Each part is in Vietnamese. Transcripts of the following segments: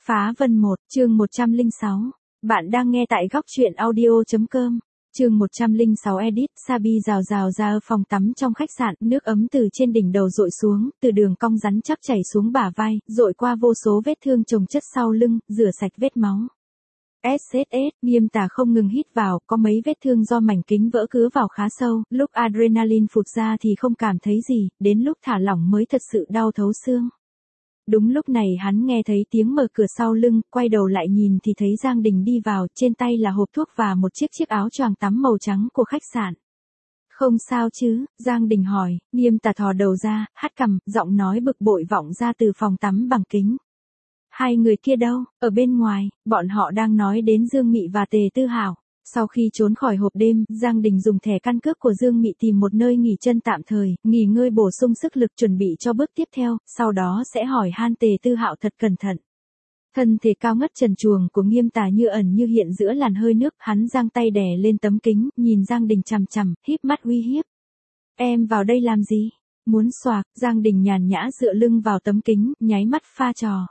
Phá Vân 1, chương 106. Bạn đang nghe tại góc truyện audio.com. Chương 106 edit, Sabi rào rào ra phòng tắm trong khách sạn, nước ấm từ trên đỉnh đầu dội xuống, từ đường cong rắn chắc chảy xuống bả vai, dội qua vô số vết thương chồng chất sau lưng, rửa sạch vết máu. SSS, Nghiêm Tà không ngừng hít vào, có mấy vết thương do mảnh kính vỡ cứa vào khá sâu, lúc adrenaline phụt ra thì không cảm thấy gì, đến lúc thả lỏng mới thật sự đau thấu xương. Đúng lúc này hắn nghe thấy tiếng mở cửa sau lưng, quay đầu lại nhìn thì thấy Giang Đình đi vào, trên tay là hộp thuốc và một chiếc áo choàng tắm màu trắng của khách sạn. Không sao chứ, Giang Đình hỏi, Nghiêm Tà thò đầu ra, hắt cằm, giọng nói bực bội vọng ra từ phòng tắm bằng kính. Hai người kia đâu, ở bên ngoài, bọn họ đang nói đến Dương Mị và Tề Tư Hảo. Sau khi trốn khỏi hộp đêm, Giang Đình dùng thẻ căn cước của Dương Mị tìm một nơi nghỉ chân tạm thời, nghỉ ngơi bổ sung sức lực chuẩn bị cho bước tiếp theo, sau đó sẽ hỏi han Tề Tư Hạo thật cẩn thận. Thân thể cao ngất trần truồng của Nghiêm Tà như ẩn như hiện giữa làn hơi nước, hắn giang tay đè lên tấm kính, nhìn Giang Đình chằm chằm, híp mắt uy hiếp. Em vào đây làm gì? Muốn xoạc, Giang Đình nhàn nhã dựa lưng vào tấm kính, nháy mắt pha trò.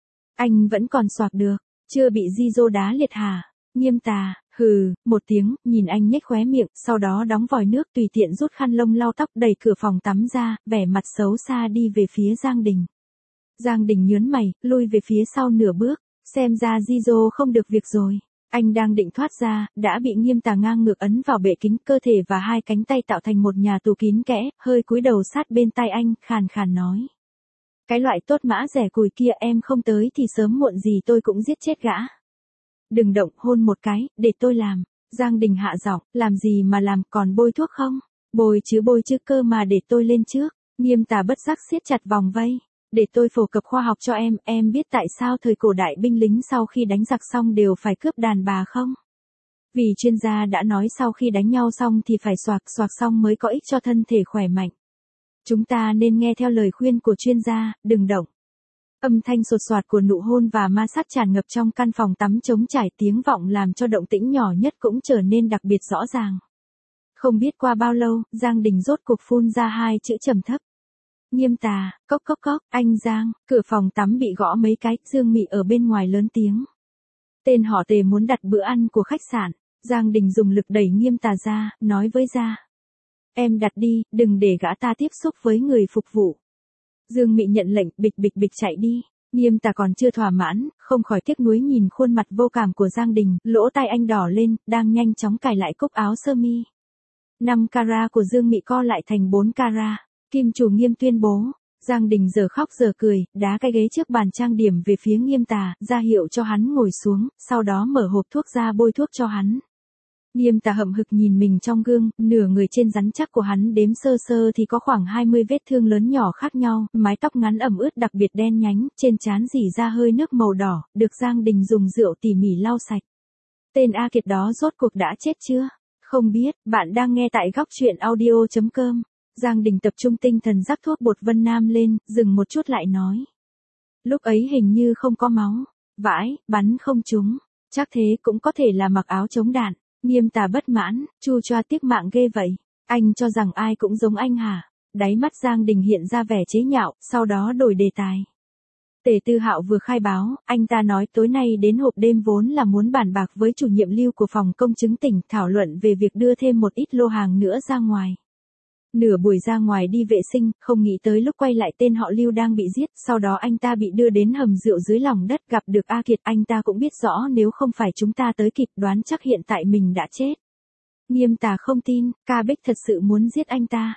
Anh vẫn còn xoạc được, chưa bị Di đá liệt hả? Nghiêm Tà, hừ, một tiếng, nhìn anh nhếch khóe miệng, sau đó đóng vòi nước tùy tiện rút khăn lông lau tóc đẩy cửa phòng tắm ra, vẻ mặt xấu xa đi về phía Giang Đình. Giang Đình nhớn mày, lui về phía sau nửa bước, xem ra Di không được việc rồi. Anh đang định thoát ra, đã bị Nghiêm Tà ngang ngược ấn vào bệ kính, cơ thể và hai cánh tay tạo thành một nhà tù kín kẽ, hơi cúi đầu sát bên tai anh, khàn khàn nói. Cái loại tốt mã rẻ cùi kia em không tới thì sớm muộn gì tôi cũng giết chết gã. Đừng động, hôn một cái, để tôi làm. Giang Đình hạ giọng, làm gì mà làm, còn bôi thuốc không? Bôi chứ cơ mà, để tôi lên trước. Nghiêm Tà bất giác siết chặt vòng vây. Để tôi phổ cập khoa học cho em biết tại sao thời cổ đại binh lính sau khi đánh giặc xong đều phải cướp đàn bà không? Vì chuyên gia đã nói sau khi đánh nhau xong thì phải xoạc xong mới có ích cho thân thể khỏe mạnh. Chúng ta nên nghe theo lời khuyên của chuyên gia, đừng động. Âm thanh sột soạt của nụ hôn và ma sát tràn ngập trong căn phòng tắm trống trải, tiếng vọng làm cho động tĩnh nhỏ nhất cũng trở nên đặc biệt rõ ràng. Không biết qua bao lâu, Giang Đình rốt cuộc phun ra hai chữ trầm thấp. Nghiêm Tà, cốc, anh Giang, cửa phòng tắm bị gõ mấy cái, Dương Mị ở bên ngoài lớn tiếng. Tên họ Tề muốn đặt bữa ăn của khách sạn, Giang Đình dùng lực đẩy Nghiêm Tà ra, nói với Gia. Em đặt đi, đừng để gã ta tiếp xúc với người phục vụ. Dương Mị nhận lệnh, bịch chạy đi. Nghiêm Tà còn chưa thỏa mãn, không khỏi tiếc nuối nhìn khuôn mặt vô cảm của Giang Đình, lỗ tai anh đỏ lên, đang nhanh chóng cài lại cúc áo sơ mi. 5 carat của Dương Mị co lại thành 4 carat. Kim chủ Nghiêm tuyên bố. Giang Đình giờ khóc giờ cười, đá cái ghế trước bàn trang điểm về phía Nghiêm Tà, ra hiệu cho hắn ngồi xuống, sau đó mở hộp thuốc ra bôi thuốc cho hắn. Nghiêm Tà hậm hực nhìn mình trong gương, nửa người trên rắn chắc của hắn đếm sơ thì có khoảng 20 vết thương lớn nhỏ khác nhau, mái tóc ngắn ẩm ướt đặc biệt đen nhánh, trên trán rỉ ra hơi nước màu đỏ, được Giang Đình dùng rượu tỉ mỉ lau sạch. Tên A Kiệt đó rốt cuộc đã chết chưa? Không biết, bạn đang nghe tại góc truyện audio.com. Giang Đình tập trung tinh thần rắc thuốc bột Vân Nam lên, dừng một chút lại nói. Lúc ấy hình như không có máu. Vãi, bắn không trúng. Chắc thế cũng có thể là mặc áo chống đạn. Nghiêm Tà bất mãn, chu choa tiếc mạng ghê vậy. Anh cho rằng ai cũng giống anh hả? Đáy mắt Giang Đình hiện ra vẻ chế nhạo, sau đó đổi đề tài. Tề Tư Hạo vừa khai báo, anh ta nói tối nay đến hộp đêm vốn là muốn bàn bạc với chủ nhiệm Lưu của phòng công chứng tỉnh, thảo luận về việc đưa thêm một ít lô hàng nữa ra ngoài. Nửa buổi ra ngoài đi vệ sinh, không nghĩ tới lúc quay lại tên họ Lưu đang bị giết, sau đó anh ta bị đưa đến hầm rượu dưới lòng đất, gặp được A Kiệt, anh ta cũng biết rõ nếu không phải chúng ta tới kịp, đoán chắc hiện tại mình đã chết. Nghiêm Tà không tin, Ca Bích thật sự muốn giết anh ta.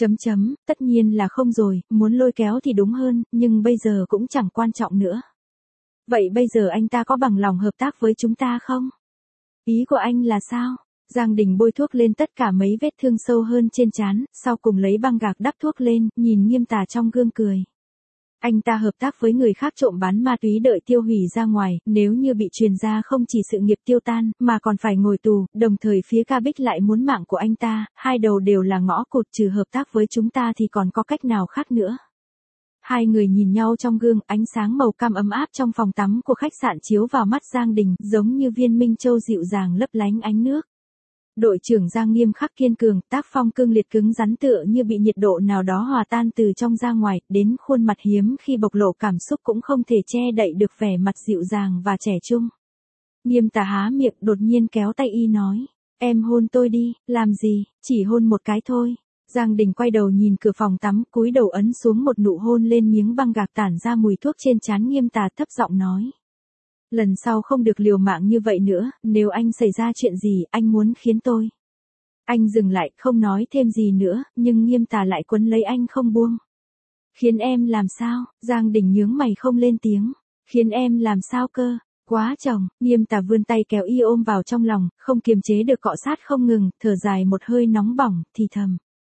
Tất nhiên là không rồi, muốn lôi kéo thì đúng hơn, nhưng bây giờ cũng chẳng quan trọng nữa. Vậy bây giờ anh ta có bằng lòng hợp tác với chúng ta không? Ý của anh là sao? Giang Đình bôi thuốc lên tất cả mấy vết thương sâu hơn trên trán, sau cùng lấy băng gạc đắp thuốc lên, nhìn Nghiêm Tà trong gương cười. Anh ta hợp tác với người khác trộm bán ma túy đợi tiêu hủy ra ngoài, nếu như bị truyền ra không chỉ sự nghiệp tiêu tan, mà còn phải ngồi tù, đồng thời phía Ca Bích lại muốn mạng của anh ta, hai đầu đều là ngõ cụt, trừ hợp tác với chúng ta thì còn có cách nào khác nữa. Hai người nhìn nhau trong gương, ánh sáng màu cam ấm áp trong phòng tắm của khách sạn chiếu vào mắt Giang Đình, giống như viên minh châu dịu dàng lấp lánh ánh nước. Đội trưởng Giang nghiêm khắc kiên cường, tác phong cương liệt cứng rắn tựa như bị nhiệt độ nào đó hòa tan từ trong ra ngoài, đến khuôn mặt hiếm khi bộc lộ cảm xúc cũng không thể che đậy được vẻ mặt dịu dàng và trẻ trung. Nghiêm Tà há miệng đột nhiên kéo tay y nói, em hôn tôi đi, làm gì, chỉ hôn một cái thôi. Giang Đình quay đầu nhìn cửa phòng tắm, cúi đầu ấn xuống một nụ hôn lên miếng băng gạc tản ra mùi thuốc trên trán Nghiêm Tà, thấp giọng nói. Lần sau không được liều mạng như vậy nữa, nếu anh xảy ra chuyện gì, anh muốn khiến tôi. Anh dừng lại, không nói thêm gì nữa, nhưng Nghiêm Tà lại quấn lấy anh không buông. Khiến em làm sao? Giang Đình nhướng mày không lên tiếng. Khiến em làm sao cơ? Quá chồng, Nghiêm Tà vươn tay kéo y ôm vào trong lòng, không kiềm chế được cọ sát không ngừng, thở dài một hơi nóng bỏng, thì thầm.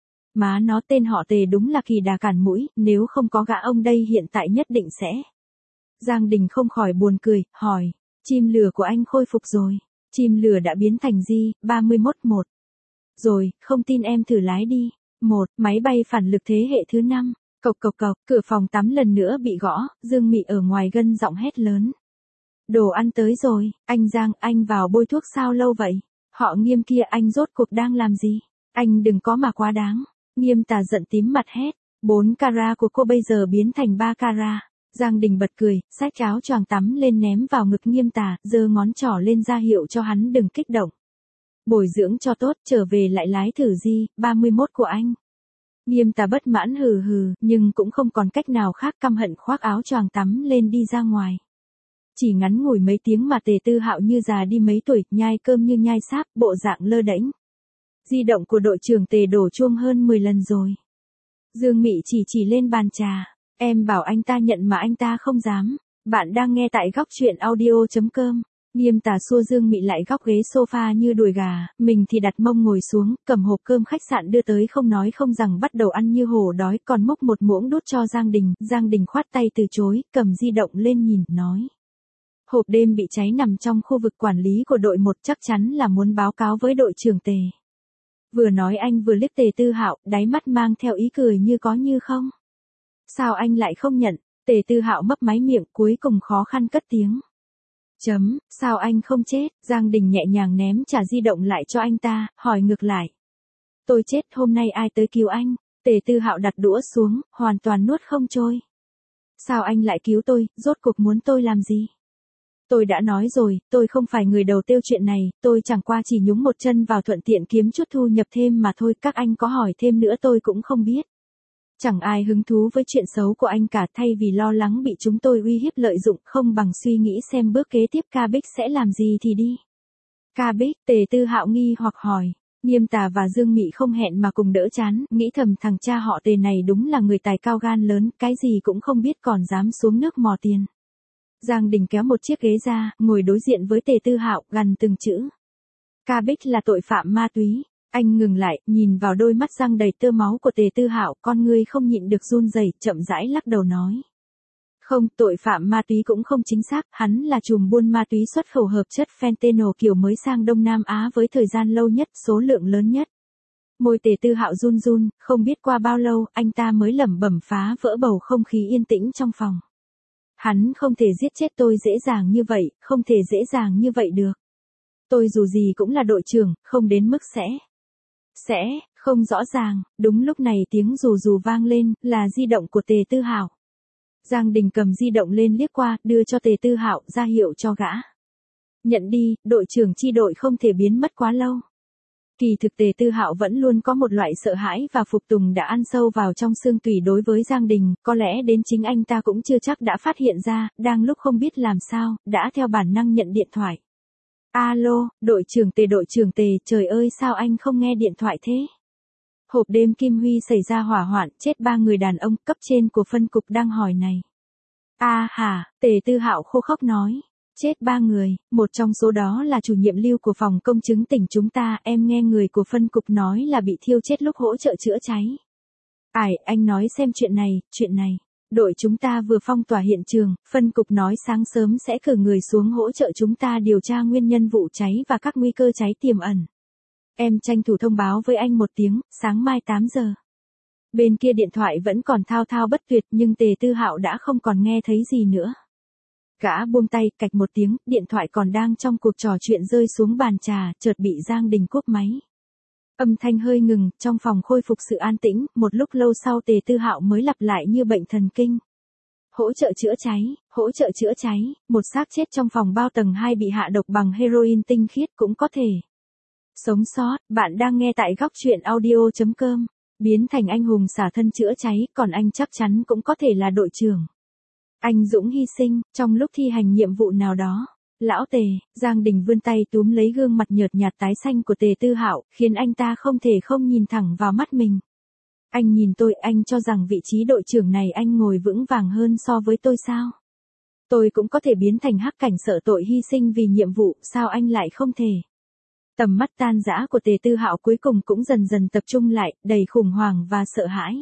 Má nó tên họ Tề đúng là kỳ đà cản mũi, nếu không có gã ông đây hiện tại nhất định sẽ. Giang Đình không khỏi buồn cười, hỏi, chim lửa của anh khôi phục rồi. Chim lửa đã biến thành J-31-1. Rồi, không tin em thử lái đi. Máy bay phản lực thế hệ thứ 5. Cộc cộc cộc, cửa phòng tắm lần nữa bị gõ, Dương Mị ở ngoài gân giọng hét lớn. Đồ ăn tới rồi, anh Giang, anh vào bôi thuốc sao lâu vậy? Họ Nghiêm kia, anh rốt cuộc đang làm gì? Anh đừng có mà quá đáng. Nghiêm Tà giận tím mặt hét, 4 carat của cô bây giờ biến thành 3 carat. Giang Đình bật cười, xách áo choàng tắm lên ném vào ngực Nghiêm Tà, giơ ngón trỏ lên ra hiệu cho hắn đừng kích động. Bồi dưỡng cho tốt, trở về lại lái thử J-31 của anh. Nghiêm Tà bất mãn hừ hừ, nhưng cũng không còn cách nào khác, căm hận khoác áo choàng tắm lên đi ra ngoài. Chỉ ngắn ngủi mấy tiếng mà Tề Tư Hạo như già đi mấy tuổi, nhai cơm như nhai sáp, bộ dạng lơ đễnh. Di động của đội trưởng Tề đổ chuông hơn 10 lần rồi. Dương Mị chỉ lên bàn trà. Em bảo anh ta nhận mà anh ta không dám. Bạn đang nghe tại góc truyện audio.com. Nghiêm Tà xua Dương Mị lại góc ghế sofa như đùi gà, mình thì đặt mông ngồi xuống, cầm hộp cơm khách sạn đưa tới không nói không rằng bắt đầu ăn như hổ đói, còn múc một muỗng đút cho Giang Đình. Giang Đình khoát tay từ chối, cầm di động lên nhìn, nói. Hộp đêm bị cháy nằm trong khu vực quản lý của đội 1, chắc chắn là muốn báo cáo với đội trưởng Tề. Vừa nói anh vừa liếc Tề Tư Hạo, đáy mắt mang theo ý cười như có như không. Sao anh lại không nhận? Tề Tư Hạo mấp máy miệng, cuối cùng khó khăn cất tiếng. Sao anh không chết? Giang Đình nhẹ nhàng ném trả di động lại cho anh ta, hỏi ngược lại. Tôi chết, hôm nay ai tới cứu anh? Tề Tư Hạo đặt đũa xuống, hoàn toàn nuốt không trôi. Sao anh lại cứu tôi, rốt cuộc muốn tôi làm gì? Tôi đã nói rồi, tôi không phải người đầu tiêu chuyện này, tôi chẳng qua chỉ nhúng một chân vào thuận tiện kiếm chút thu nhập thêm mà thôi, các anh có hỏi thêm nữa tôi cũng không biết. Chẳng ai hứng thú với chuyện xấu của anh cả, thay vì lo lắng bị chúng tôi uy hiếp lợi dụng, không bằng suy nghĩ xem bước kế tiếp Ca Bích sẽ làm gì thì đi. Ca Bích, Tề Tư Hạo nghi hoặc hỏi. Nghiêm Tà và Dương Mị không hẹn mà cùng đỡ chán, nghĩ thầm thằng cha họ Tề này đúng là người tài cao gan lớn, cái gì cũng không biết còn dám xuống nước mò tiền. Giang Đình kéo một chiếc ghế ra, ngồi đối diện với Tề Tư Hạo, gằn từng chữ. Ca Bích là tội phạm ma túy. Anh ngừng lại, nhìn vào đôi mắt răng đầy tơ máu của Tề Tư Hạo, con ngươi không nhịn được run rẩy, chậm rãi lắc đầu nói. Không, tội phạm ma túy cũng không chính xác, hắn là trùm buôn ma túy xuất khẩu hợp chất fentanyl kiểu mới sang Đông Nam Á với thời gian lâu nhất, số lượng lớn nhất. Môi Tề Tư Hạo run run, không biết qua bao lâu, anh ta mới lẩm bẩm phá vỡ bầu không khí yên tĩnh trong phòng. Hắn không thể giết chết tôi dễ dàng như vậy, không thể dễ dàng như vậy được. Tôi dù gì cũng là đội trưởng, không đến mức không rõ ràng. Đúng lúc này tiếng rù rù vang lên, là di động của Tề Tư Hạo. Giang Đình cầm di động lên liếc qua, đưa cho Tề Tư Hạo, ra hiệu cho gã. Nhận đi, đội trưởng chi đội không thể biến mất quá lâu. Kỳ thực Tề Tư Hạo vẫn luôn có một loại sợ hãi và phục tùng đã ăn sâu vào trong xương tủy đối với Giang Đình, có lẽ đến chính anh ta cũng chưa chắc đã phát hiện ra, đang lúc không biết làm sao, đã theo bản năng nhận điện thoại. Alo, đội trưởng Tề, trời ơi sao anh không nghe điện thoại thế? Hộp đêm Kim Huy xảy ra hỏa hoạn, chết 3 người đàn ông, cấp trên của phân cục đang hỏi này. Hả, Tề Tư Hạo khô khốc nói. Chết 3 người, một trong số đó là chủ nhiệm Lưu của phòng công chứng tỉnh chúng ta, em nghe người của phân cục nói là bị thiêu chết lúc hỗ trợ chữa cháy. Anh nói xem chuyện này. Đội chúng ta vừa phong tỏa hiện trường, phân cục nói sáng sớm sẽ cử người xuống hỗ trợ chúng ta điều tra nguyên nhân vụ cháy và các nguy cơ cháy tiềm ẩn. Em tranh thủ thông báo với anh một tiếng, sáng mai 8 giờ. Bên kia điện thoại vẫn còn thao thao bất tuyệt nhưng Tề Tư Hạo đã không còn nghe thấy gì nữa. Gã buông tay, cạch một tiếng, điện thoại còn đang trong cuộc trò chuyện rơi xuống bàn trà, chợt bị Giang Đình cúp máy. Âm thanh hơi ngừng, trong phòng khôi phục sự an tĩnh, một lúc lâu sau Tề Tư Hạo mới lặp lại như bệnh thần kinh. Hỗ trợ chữa cháy, hỗ trợ chữa cháy, một xác chết trong phòng bao tầng 2 bị hạ độc bằng heroin tinh khiết cũng có thể sống sót. Bạn đang nghe tại góc truyện audio.com. Biến thành anh hùng xả thân chữa cháy, còn anh chắc chắn cũng có thể là đội trưởng. Anh dũng hy sinh, trong lúc thi hành nhiệm vụ nào đó. Lão Tề, Giang Đình vươn tay túm lấy gương mặt nhợt nhạt tái xanh của Tề Tư Hạo, khiến anh ta không thể không nhìn thẳng vào mắt mình. Anh nhìn tôi, anh cho rằng vị trí đội trưởng này anh ngồi vững vàng hơn so với tôi sao? Tôi cũng có thể biến thành hắc cảnh sợ tội hy sinh vì nhiệm vụ, sao anh lại không thể? Tầm mắt tan rã của Tề Tư Hạo cuối cùng cũng dần dần tập trung lại, đầy khủng hoảng và sợ hãi.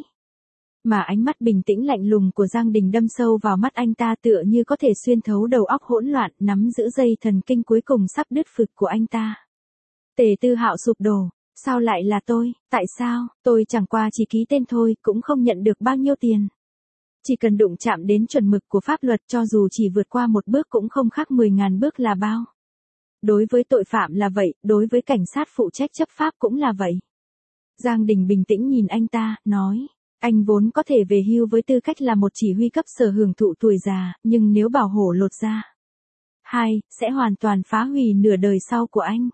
Mà ánh mắt bình tĩnh lạnh lùng của Giang Đình đâm sâu vào mắt anh ta tựa như có thể xuyên thấu đầu óc hỗn loạn, nắm giữ dây thần kinh cuối cùng sắp đứt phực của anh ta. Tề Tư Hạo sụp đổ, sao lại là tôi, tại sao, tôi chẳng qua chỉ ký tên thôi, cũng không nhận được bao nhiêu tiền. Chỉ cần đụng chạm đến chuẩn mực của pháp luật cho dù chỉ vượt qua một bước cũng không khác 10.000 bước là bao. Đối với tội phạm là vậy, đối với cảnh sát phụ trách chấp pháp cũng là vậy. Giang Đình bình tĩnh nhìn anh ta, nói. Anh vốn có thể về hưu với tư cách là một chỉ huy cấp sở hưởng thụ tuổi già, nhưng nếu bảo hổ lột ra. 2. Sẽ hoàn toàn phá hủy nửa đời sau của anh.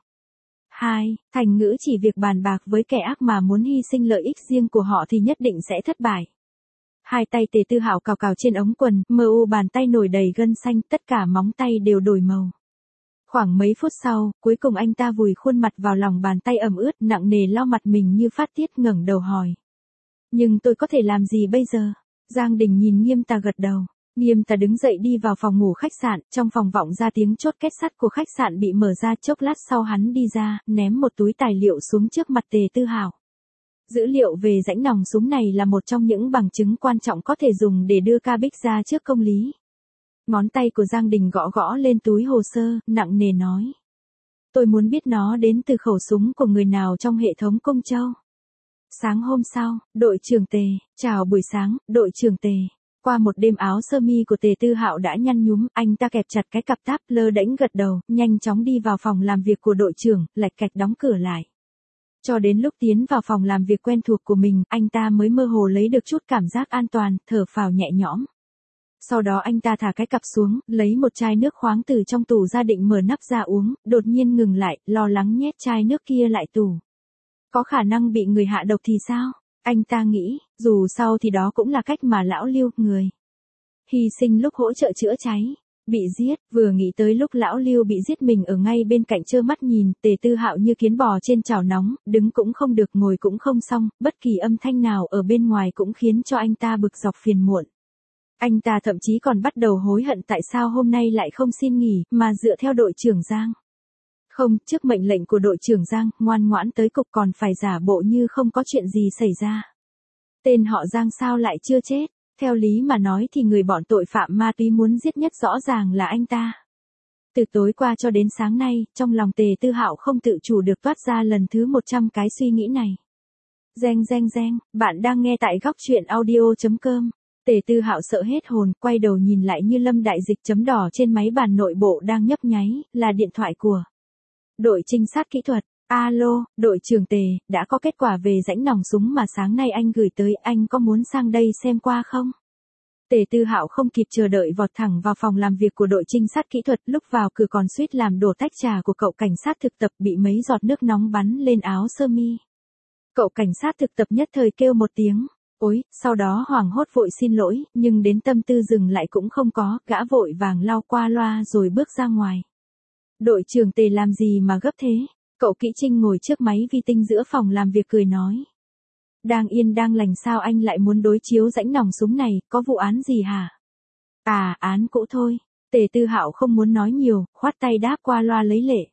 2. Thành ngữ chỉ việc bàn bạc với kẻ ác mà muốn hy sinh lợi ích riêng của họ thì nhất định sẽ thất bại. Hai tay Tề Tư Hạo cào cào trên ống quần, mờ u bàn tay nổi đầy gân xanh, tất cả móng tay đều đổi màu. Khoảng mấy phút sau, cuối cùng anh ta vùi khuôn mặt vào lòng bàn tay ẩm ướt, nặng nề lau mặt mình như phát tiết, ngẩng đầu hỏi. Nhưng tôi có thể làm gì bây giờ? Giang Đình nhìn Nghiêm Tà gật đầu. Nghiêm Tà đứng dậy đi vào phòng ngủ khách sạn, trong phòng vọng ra tiếng chốt két sắt của khách sạn bị mở ra, chốc lát sau hắn đi ra, ném một túi tài liệu xuống trước mặt Tề Tư Hạo. Dữ liệu về rãnh nòng súng này là một trong những bằng chứng quan trọng có thể dùng để đưa ca Bích ra trước công lý. Ngón tay của Giang Đình gõ gõ lên túi hồ sơ, nặng nề nói. Tôi muốn biết nó đến từ khẩu súng của người nào trong hệ thống Cung Châu. Sáng hôm sau, đội trưởng Tề, chào buổi sáng, đội trưởng Tề. Qua một đêm áo sơ mi của Tề Tư Hạo đã nhăn nhúm, anh ta kẹp chặt cái cặp táp, lơ đễnh gật đầu, nhanh chóng đi vào phòng làm việc của đội trưởng, lạch cạch đóng cửa lại. Cho đến lúc tiến vào phòng làm việc quen thuộc của mình, anh ta mới mơ hồ lấy được chút cảm giác an toàn, thở phào nhẹ nhõm. Sau đó anh ta thả cái cặp xuống, lấy một chai nước khoáng từ trong tủ ra định mở nắp ra uống, đột nhiên ngừng lại, lo lắng nhét chai nước kia lại tủ. Có khả năng bị người hạ độc thì sao? Anh ta nghĩ, dù sao thì đó cũng là cách mà lão Lưu, người hy sinh lúc hỗ trợ chữa cháy, bị giết, vừa nghĩ tới lúc lão Lưu bị giết mình ở ngay bên cạnh trơ mắt nhìn, Tề Tư Hạo như kiến bò trên chảo nóng, đứng cũng không được, ngồi cũng không xong, bất kỳ âm thanh nào ở bên ngoài cũng khiến cho anh ta bực dọc phiền muộn. Anh ta thậm chí còn bắt đầu hối hận tại sao hôm nay lại không xin nghỉ, mà dựa theo đội trưởng Giang. Không, trước mệnh lệnh của đội trưởng Giang, ngoan ngoãn tới cục còn phải giả bộ như không có chuyện gì xảy ra. Tên họ Giang sao lại chưa chết? Theo lý mà nói thì người bọn tội phạm ma túy muốn giết nhất rõ ràng là anh ta. Từ tối qua cho đến sáng nay, trong lòng Tề Tư Hạo không tự chủ được toát ra lần thứ 100 cái suy nghĩ này. Reng reng reng, bạn đang nghe tại góc truyện audio.com. Tề Tư Hạo sợ hết hồn, quay đầu nhìn lại như lâm đại dịch, chấm đỏ trên máy bàn nội bộ đang nhấp nháy, là điện thoại của đội trinh sát kỹ thuật. Alo, đội trưởng Tề, đã có kết quả về rãnh nòng súng mà sáng nay anh gửi tới, anh có muốn sang đây xem qua không? Tề Tư Hạo không kịp chờ đợi vọt thẳng vào phòng làm việc của đội trinh sát kỹ thuật, lúc vào cửa còn suýt làm đổ tách trà của cậu cảnh sát thực tập, bị mấy giọt nước nóng bắn lên áo sơ mi. Cậu cảnh sát thực tập nhất thời kêu một tiếng, ối, sau đó hoảng hốt vội xin lỗi, nhưng đến tâm tư dừng lại cũng không có, gã vội vàng lau qua loa rồi bước ra ngoài. Đội trưởng Tề làm gì mà gấp thế? Cậu kỹ trinh ngồi trước máy vi tinh giữa phòng làm việc cười nói. Đang yên đang lành sao anh lại muốn đối chiếu rãnh nòng súng này, có vụ án gì hả? À, án cũ thôi. Tề Tư Hạo không muốn nói nhiều, khoát tay đáp qua loa lấy lệ.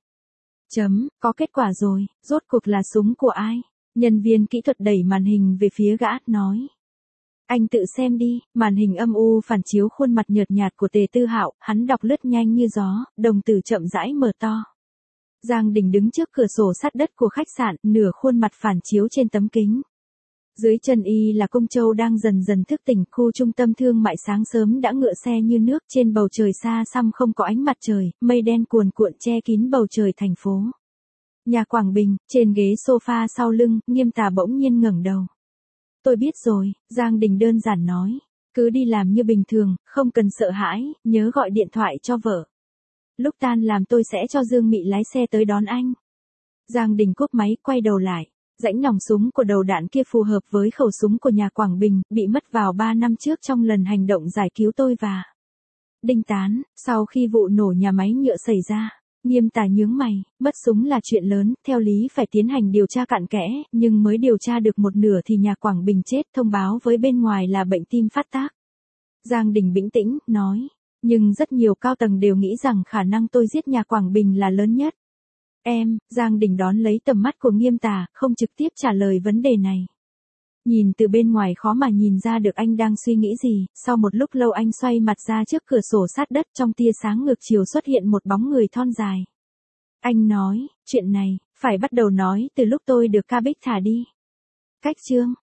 Có kết quả rồi, rốt cuộc là súng của ai? Nhân viên kỹ thuật đẩy màn hình về phía gã, nói. Anh tự xem đi, màn hình âm u phản chiếu khuôn mặt nhợt nhạt của Tề Tư Hạo, hắn đọc lướt nhanh như gió, đồng tử chậm rãi mở to. Giang Đình đứng trước cửa sổ sắt đất của khách sạn, nửa khuôn mặt phản chiếu trên tấm kính. Dưới chân y là Cung Châu đang dần dần thức tỉnh, khu trung tâm thương mại sáng sớm đã ngựa xe như nước, trên bầu trời xa xăm không có ánh mặt trời, mây đen cuồn cuộn che kín bầu trời thành phố. Nhà Quảng Bình, trên ghế sofa sau lưng, Nghiêm Tà bỗng nhiên ngẩng đầu. Tôi biết rồi, Giang Đình đơn giản nói. Cứ đi làm như bình thường, không cần sợ hãi, nhớ gọi điện thoại cho vợ. Lúc tan làm tôi sẽ cho Dương Mị lái xe tới đón anh. Giang Đình cúp máy, quay đầu lại. Rãnh nòng súng của đầu đạn kia phù hợp với khẩu súng của nhà Quảng Bình, bị mất vào 3 năm trước trong lần hành động giải cứu tôi và Đinh Tán. Sau khi vụ nổ nhà máy nhựa xảy ra, Nghiêm Tà nhướng mày, mất súng là chuyện lớn, theo lý phải tiến hành điều tra cặn kẽ, nhưng mới điều tra được một nửa thì nhà Quảng Bình chết, thông báo với bên ngoài là bệnh tim phát tác. Giang Đình bình tĩnh, nói, nhưng rất nhiều cao tầng đều nghĩ rằng khả năng tôi giết nhà Quảng Bình là lớn nhất. Giang Đình đón lấy tầm mắt của Nghiêm Tà, không trực tiếp trả lời vấn đề này. Nhìn từ bên ngoài khó mà nhìn ra được anh đang suy nghĩ gì, sau một lúc lâu anh xoay mặt ra trước cửa sổ sát đất, trong tia sáng ngược chiều xuất hiện một bóng người thon dài. Anh nói, chuyện này, phải bắt đầu nói từ lúc tôi được Ca Bích thả đi. Cách chương